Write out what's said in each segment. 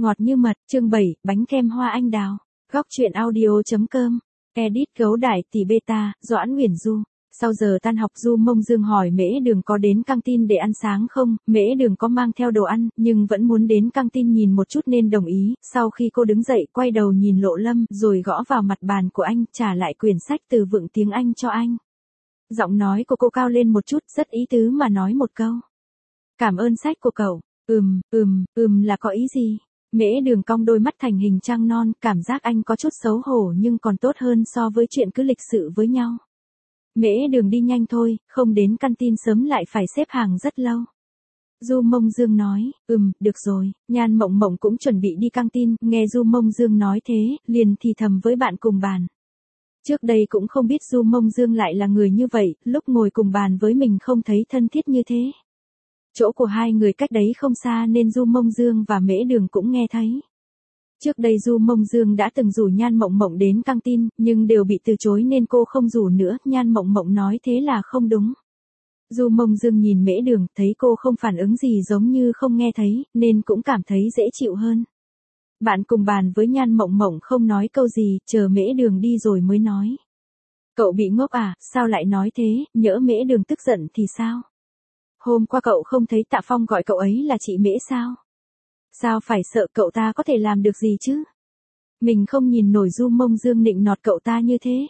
Ngọt như mật, chương 7, bánh kem hoa anh đào. Góc truyện audio.com. Edit gấu đại tỷ beta, Doãn Uyển Du. Sau giờ tan học Du Mông Dương hỏi Mễ Đường có đến căng tin để ăn sáng không, Mễ Đường có mang theo đồ ăn, nhưng vẫn muốn đến căng tin nhìn một chút nên đồng ý. Sau khi cô đứng dậy quay đầu nhìn Lộ Lâm rồi gõ vào mặt bàn của anh, trả lại quyển sách từ vựng tiếng Anh cho anh. Giọng nói của cô cao lên một chút, rất ý tứ mà nói một câu. Cảm ơn sách của cậu. Là có ý gì? Mễ Đường cong đôi mắt thành hình trăng non, cảm giác anh có chút xấu hổ nhưng còn tốt hơn so với chuyện cứ lịch sự với nhau. Mễ Đường đi nhanh thôi, không đến căn tin sớm lại phải xếp hàng rất lâu. Du Mông Dương nói, được rồi. Nhan Mộng Mộng cũng chuẩn bị đi căng tin, nghe Du Mông Dương nói thế, liền thì thầm với bạn cùng bàn. Trước đây cũng không biết Du Mông Dương lại là người như vậy, lúc ngồi cùng bàn với mình không thấy thân thiết như thế. Chỗ của hai người cách đấy không xa nên Du Mông Dương và Mễ Đường cũng nghe thấy. Trước đây Du Mông Dương đã từng rủ Nhan Mộng Mộng đến căng tin, nhưng đều bị từ chối nên cô không rủ nữa, Nhan Mộng Mộng nói thế là không đúng. Du Mông Dương nhìn Mễ Đường, thấy cô không phản ứng gì giống như không nghe thấy, nên cũng cảm thấy dễ chịu hơn. Bạn cùng bàn với Nhan Mộng Mộng không nói câu gì, chờ Mễ Đường đi rồi mới nói. Cậu bị ngốc à, sao lại nói thế, nhỡ Mễ Đường tức giận thì sao? Hôm qua cậu không thấy Tạ Phong gọi cậu ấy là chị Mễ sao? Sao phải sợ, cậu ta có thể làm được gì chứ? Mình không nhìn nổi Du Mông Dương nịnh nọt cậu ta như thế.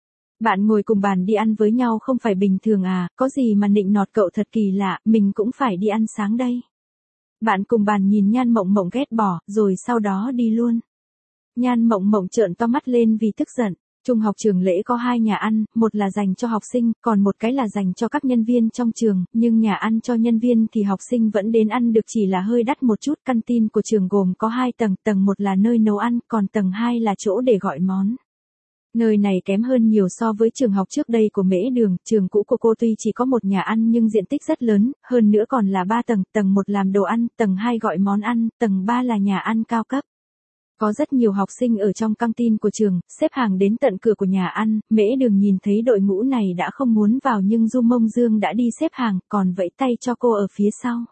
Bạn ngồi cùng bàn đi ăn với nhau không phải bình thường à, có gì mà nịnh nọt cậu thật kỳ lạ, mình cũng phải đi ăn sáng đây. Bạn cùng bàn nhìn Nhan Mộng Mộng ghét bỏ, rồi sau đó đi luôn. Nhan Mộng Mộng trợn to mắt lên vì tức giận. Trung học trường lễ có 2 nhà ăn, một là dành cho học sinh, còn một cái là dành cho các nhân viên trong trường, nhưng nhà ăn cho nhân viên thì học sinh vẫn đến ăn được, chỉ là hơi đắt một chút. Căn tin của trường gồm có 2 tầng, tầng 1 là nơi nấu ăn, còn tầng 2 là chỗ để gọi món. Nơi này kém hơn nhiều so với trường học trước đây của Mễ Đường, trường cũ của cô tuy chỉ có một nhà ăn nhưng diện tích rất lớn, hơn nữa còn là 3 tầng, tầng 1 làm đồ ăn, tầng 2 gọi món ăn, tầng 3 là nhà ăn cao cấp. Có rất nhiều học sinh ở trong căng tin của trường, xếp hàng đến tận cửa của nhà ăn, Mễ Đường nhìn thấy đội ngũ này đã không muốn vào nhưng Du Mông Dương đã đi xếp hàng, còn vẫy tay cho cô ở phía sau.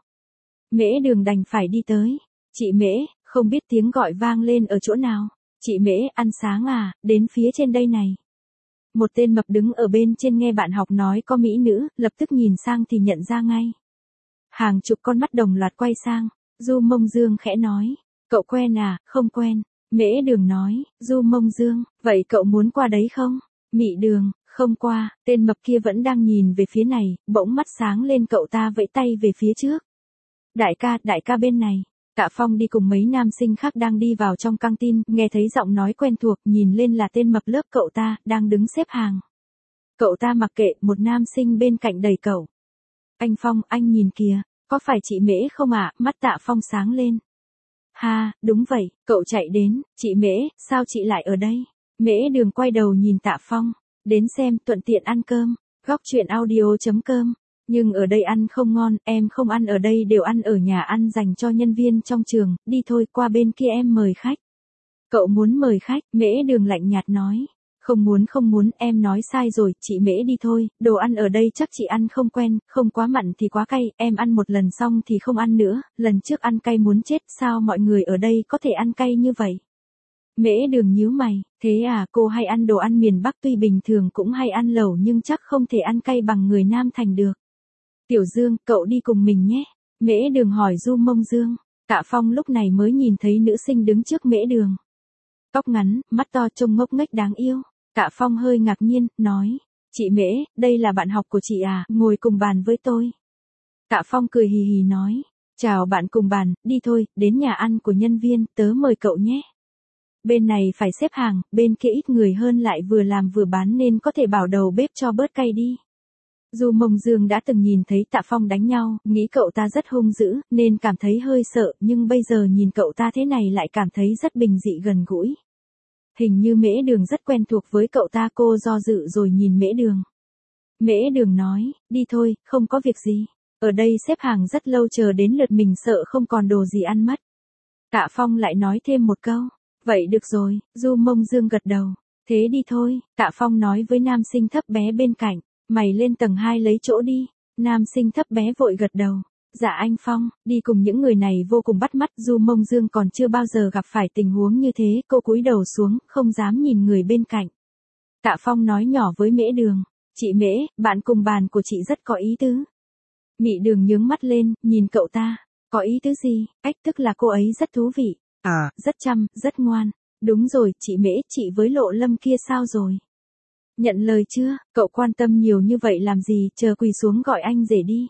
Mễ Đường đành phải đi tới. Chị Mễ, không biết tiếng gọi vang lên ở chỗ nào. Chị Mễ, ăn sáng à, đến phía trên đây này. Một tên mập đứng ở bên trên nghe bạn học nói có mỹ nữ, lập tức nhìn sang thì nhận ra ngay. Hàng chục con mắt đồng loạt quay sang, Du Mông Dương khẽ nói. Cậu quen à, không quen. Mễ Đường nói, Du Mông Dương, vậy cậu muốn qua đấy không? Mị Đường, không qua, tên mập kia vẫn đang nhìn về phía này, bỗng mắt sáng lên, cậu ta vẫy tay về phía trước. Đại ca bên này. Tạ Phong đi cùng mấy nam sinh khác đang đi vào trong căng tin, nghe thấy giọng nói quen thuộc, nhìn lên là tên mập lớp cậu ta, đang đứng xếp hàng. Cậu ta mặc kệ, một nam sinh bên cạnh đẩy cậu. Anh Phong, anh nhìn kìa, có phải chị Mễ không ạ? Mắt Tạ Phong sáng lên. Ha, đúng vậy, cậu chạy đến, chị Mễ, sao chị lại ở đây? Mễ Đường quay đầu nhìn Tạ Phong, đến xem, thuận tiện ăn cơm, góc truyện audio.com. Nhưng ở đây ăn không ngon, em không ăn ở đây, đều ăn ở nhà ăn dành cho nhân viên trong trường, đi thôi, qua bên kia em mời khách. Cậu muốn mời khách, Mễ Đường lạnh nhạt nói. Không muốn, em nói sai rồi, chị Mễ đi thôi, đồ ăn ở đây chắc chị ăn không quen, không quá mặn thì quá cay, em ăn một lần xong thì không ăn nữa, lần trước ăn cay muốn chết, sao mọi người ở đây có thể ăn cay như vậy? Mễ Đường nhíu mày, thế à, cô hay ăn đồ ăn miền Bắc, tuy bình thường cũng hay ăn lẩu nhưng chắc không thể ăn cay bằng người Nam Thành được. Tiểu Dương, cậu đi cùng mình nhé. Mễ Đường hỏi Du Mông Dương. Tạ Phong lúc này mới nhìn thấy nữ sinh đứng trước Mễ Đường. Tóc ngắn, mắt to trông ngốc nghếch đáng yêu. Tạ Phong hơi ngạc nhiên, nói. Chị Mễ, đây là bạn học của chị à, ngồi cùng bàn với tôi. Tạ Phong cười hì hì nói. Chào bạn cùng bàn, đi thôi, đến nhà ăn của nhân viên, tớ mời cậu nhé. Bên này phải xếp hàng, bên kia ít người hơn lại vừa làm vừa bán nên có thể bảo đầu bếp cho bớt cay đi. Du Mông Dương đã từng nhìn thấy Tạ Phong đánh nhau, nghĩ cậu ta rất hung dữ, nên cảm thấy hơi sợ, nhưng bây giờ nhìn cậu ta thế này lại cảm thấy rất bình dị gần gũi. Hình như Mễ Đường rất quen thuộc với cậu ta, cô do dự rồi nhìn Mễ Đường. Mễ Đường nói, đi thôi, không có việc gì. Ở đây xếp hàng rất lâu, chờ đến lượt mình sợ không còn đồ gì ăn mất. Tạ Phong lại nói thêm một câu, vậy được rồi, Du Mông Dương gật đầu. Thế đi thôi, Tạ Phong nói với nam sinh thấp bé bên cạnh. Mày lên tầng 2 lấy chỗ đi. Nam sinh thấp bé vội gật đầu. Dạ anh Phong, đi cùng những người này vô cùng bắt mắt, Du Mông Dương còn chưa bao giờ gặp phải tình huống như thế, cô cúi đầu xuống, không dám nhìn người bên cạnh. Tạ Phong nói nhỏ với Mễ Đường, chị Mễ, bạn cùng bàn của chị rất có ý tứ. Mị Đường nhướng mắt lên, nhìn cậu ta, có ý tứ gì, tức là cô ấy rất thú vị, rất chăm, rất ngoan. Đúng rồi, chị Mễ, chị với Lộ Lâm kia sao rồi? Nhận lời chưa, cậu quan tâm nhiều như vậy làm gì, chờ quỳ xuống gọi anh rể đi.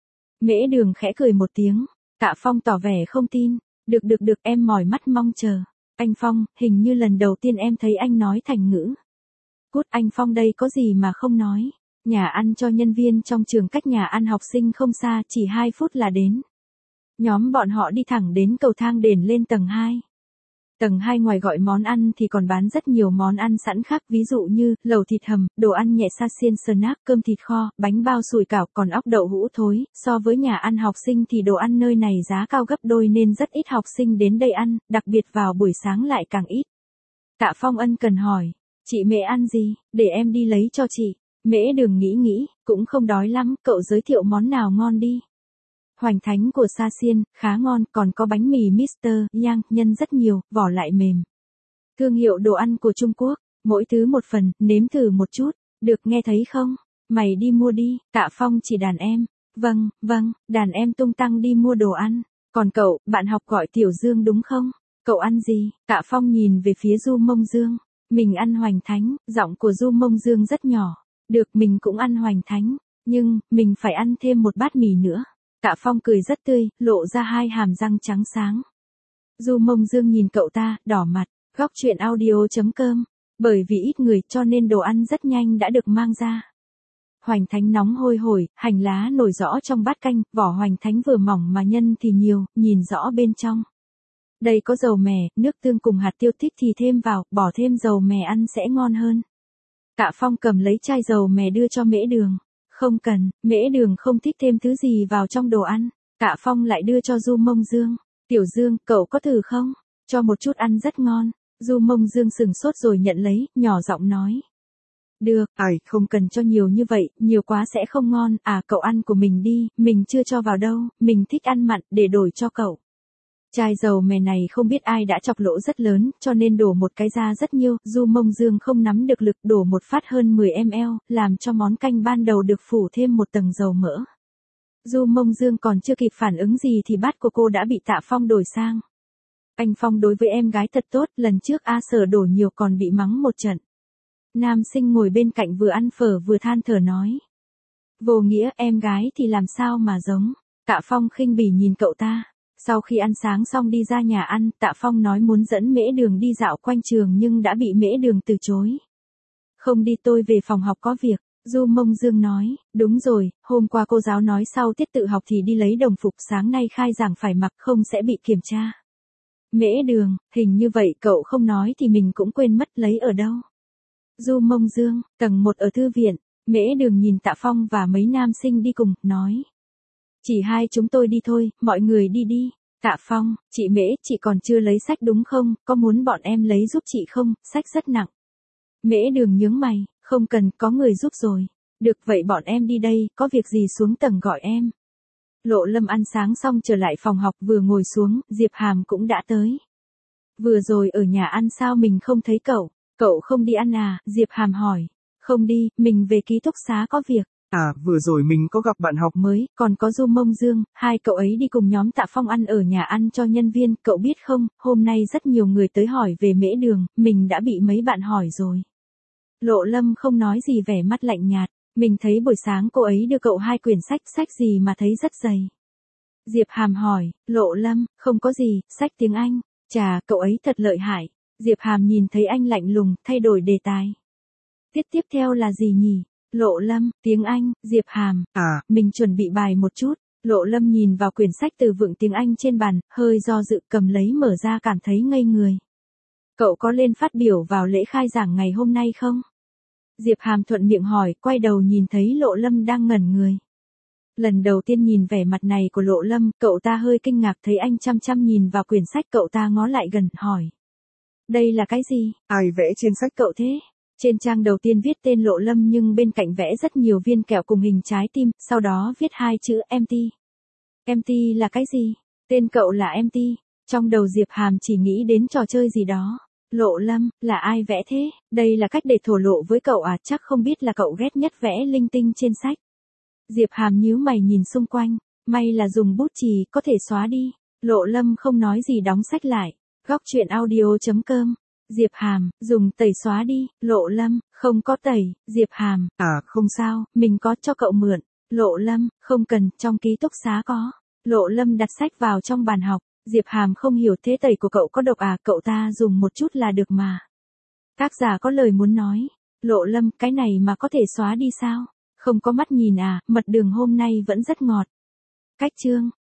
Mễ Đường khẽ cười một tiếng, Tạ Phong tỏ vẻ không tin, được, em mỏi mắt mong chờ. Anh Phong, hình như lần đầu tiên em thấy anh nói thành ngữ. Cút, anh Phong đây có gì mà không nói. Nhà ăn cho nhân viên trong trường cách nhà ăn học sinh không xa, chỉ 2 phút là đến. Nhóm bọn họ đi thẳng đến cầu thang đền lên tầng 2. Tầng 2 ngoài gọi món ăn thì còn bán rất nhiều món ăn sẵn khác, ví dụ như lẩu thịt hầm, đồ ăn nhẹ sa xiên snack, cơm thịt kho, bánh bao sủi cảo, còn ốc đậu hũ thối. So với nhà ăn học sinh thì đồ ăn nơi này giá cao gấp đôi nên rất ít học sinh đến đây ăn, đặc biệt vào buổi sáng lại càng ít. Tạ Phong ân cần hỏi, chị Mễ ăn gì, để em đi lấy cho chị. Mễ Đường nghĩ, cũng không đói lắm, cậu giới thiệu món nào ngon đi. Hoành thánh của Sa Xiên, khá ngon, còn có bánh mì Mr. Yang, nhân rất nhiều, vỏ lại mềm. Thương hiệu đồ ăn của Trung Quốc, mỗi thứ một phần, nếm thử một chút, được nghe thấy không? Mày đi mua đi, Tạ Phong chỉ đàn em. Vâng, đàn em tung tăng đi mua đồ ăn. Còn cậu, bạn học gọi Tiểu Dương đúng không? Cậu ăn gì? Tạ Phong nhìn về phía Du Mông Dương. Mình ăn hoành thánh, giọng của Du Mông Dương rất nhỏ. Được, mình cũng ăn hoành thánh, nhưng, mình phải ăn thêm một bát mì nữa. Tạ Phong cười rất tươi, lộ ra 2 hàm răng trắng sáng. Du Mông Dương nhìn cậu ta, đỏ mặt. Góc truyện audio.com. Bởi vì ít người cho nên đồ ăn rất nhanh đã được mang ra. Hoành thánh nóng hôi hổi, hành lá nổi rõ trong bát canh, vỏ hoành thánh vừa mỏng mà nhân thì nhiều, nhìn rõ bên trong. Đây có dầu mè, nước tương cùng hạt tiêu, thích thì thêm vào, bỏ thêm dầu mè ăn sẽ ngon hơn. Tạ Phong cầm lấy chai dầu mè đưa cho Mễ Đường. Không cần, Mễ Đường không thích thêm thứ gì vào trong đồ ăn. Tạ Phong lại đưa cho Du Mông Dương. Tiểu Dương, cậu có thử không? Cho một chút ăn rất ngon. Du Mông Dương sừng sốt rồi nhận lấy, nhỏ giọng nói. Được, không cần cho nhiều như vậy, nhiều quá sẽ không ngon, cậu ăn của mình đi, mình chưa cho vào đâu, mình thích ăn mặn, để đổi cho cậu. Chai dầu mè này không biết ai đã chọc lỗ rất lớn, cho nên đổ một cái ra rất nhiều, Du Mông Dương không nắm được lực, đổ một phát hơn 10 ml, làm cho món canh ban đầu được phủ thêm một tầng dầu mỡ. Du Mông Dương còn chưa kịp phản ứng gì thì bát của cô đã bị Tạ Phong đổi sang. Anh Phong đối với em gái thật tốt, lần trước A Sở đổ nhiều còn bị mắng một trận. Nam sinh ngồi bên cạnh vừa ăn phở vừa than thở nói. Vô nghĩa, em gái thì làm sao mà giống. Tạ Phong khinh bỉ nhìn cậu ta. Sau khi ăn sáng xong đi ra nhà ăn, Tạ Phong nói muốn dẫn Mễ Đường đi dạo quanh trường nhưng đã bị Mễ Đường từ chối. Không đi, tôi về phòng học có việc. Du Mông Dương nói, đúng rồi, hôm qua cô giáo nói sau tiết tự học thì đi lấy đồng phục, sáng nay khai giảng phải mặc, không sẽ bị kiểm tra. Mễ Đường, hình như vậy cậu không nói thì mình cũng quên mất lấy ở đâu. Du Mông Dương, tầng 1 ở thư viện. Mễ Đường nhìn Tạ Phong và mấy nam sinh đi cùng, nói. Chỉ hai chúng tôi đi thôi, mọi người đi đi. Tạ Phong, chị Mễ, chị còn chưa lấy sách đúng không, có muốn bọn em lấy giúp chị không, sách rất nặng. Mễ Đường nhướng mày, không cần, có người giúp rồi. Được vậy bọn em đi đây, có việc gì xuống tầng gọi em. Lộ Lâm ăn sáng xong trở lại phòng học, vừa ngồi xuống, Diệp Hàm cũng đã tới. Vừa rồi ở nhà ăn sao mình không thấy cậu, cậu không đi ăn à, Diệp Hàm hỏi. Không đi, mình về ký túc xá có việc. Vừa rồi mình có gặp bạn học mới, còn có Du Mông Dương, hai cậu ấy đi cùng nhóm Tạ Phong ăn ở nhà ăn cho nhân viên, cậu biết không, hôm nay rất nhiều người tới hỏi về Mễ Đường, mình đã bị mấy bạn hỏi rồi. Lộ Lâm không nói gì, vẻ mắt lạnh nhạt, mình thấy buổi sáng cô ấy đưa cậu 2 quyển sách, sách gì mà thấy rất dày. Diệp Hàm hỏi, Lộ Lâm, không có gì, sách tiếng Anh, chà, cậu ấy thật lợi hại. Diệp Hàm nhìn thấy anh lạnh lùng, thay đổi đề tài. Tiếp theo là gì nhỉ? Lộ Lâm, tiếng Anh, Diệp Hàm. Mình chuẩn bị bài một chút. Lộ Lâm nhìn vào quyển sách từ vựng tiếng Anh trên bàn, hơi do dự, cầm lấy mở ra, cảm thấy ngây người. Cậu có lên phát biểu vào lễ khai giảng ngày hôm nay không? Diệp Hàm thuận miệng hỏi, quay đầu nhìn thấy Lộ Lâm đang ngẩn người. Lần đầu tiên nhìn vẻ mặt này của Lộ Lâm, cậu ta hơi kinh ngạc, thấy anh chăm chăm nhìn vào quyển sách, cậu ta ngó lại gần, hỏi. Đây là cái gì? Ai vẽ trên sách cậu thế? Trên trang đầu tiên viết tên Lộ Lâm nhưng bên cạnh vẽ rất nhiều viên kẹo cùng hình trái tim, sau đó viết 2 chữ empty. Empty là cái gì? Tên cậu là Empty. Trong đầu Diệp Hàm chỉ nghĩ đến trò chơi gì đó. Lộ Lâm, là ai vẽ thế? Đây là cách để thổ lộ với cậu à, chắc không biết là cậu ghét nhất vẽ linh tinh trên sách. Diệp Hàm nhíu mày nhìn xung quanh, may là dùng bút chì, có thể xóa đi. Lộ Lâm không nói gì đóng sách lại. Góc truyện audio.com. Diệp Hàm, dùng tẩy xóa đi. Lộ Lâm, không có tẩy. Diệp Hàm, không sao, mình có cho cậu mượn. Lộ Lâm, không cần, trong ký túc xá có. Lộ Lâm đặt sách vào trong bàn học. Diệp Hàm không hiểu, thế tẩy của cậu có độc à, cậu ta dùng một chút là được mà. Tác giả có lời muốn nói. Lộ Lâm, cái này mà có thể xóa đi sao? Không có mắt nhìn à, mật đường hôm nay vẫn rất ngọt. Cách chương.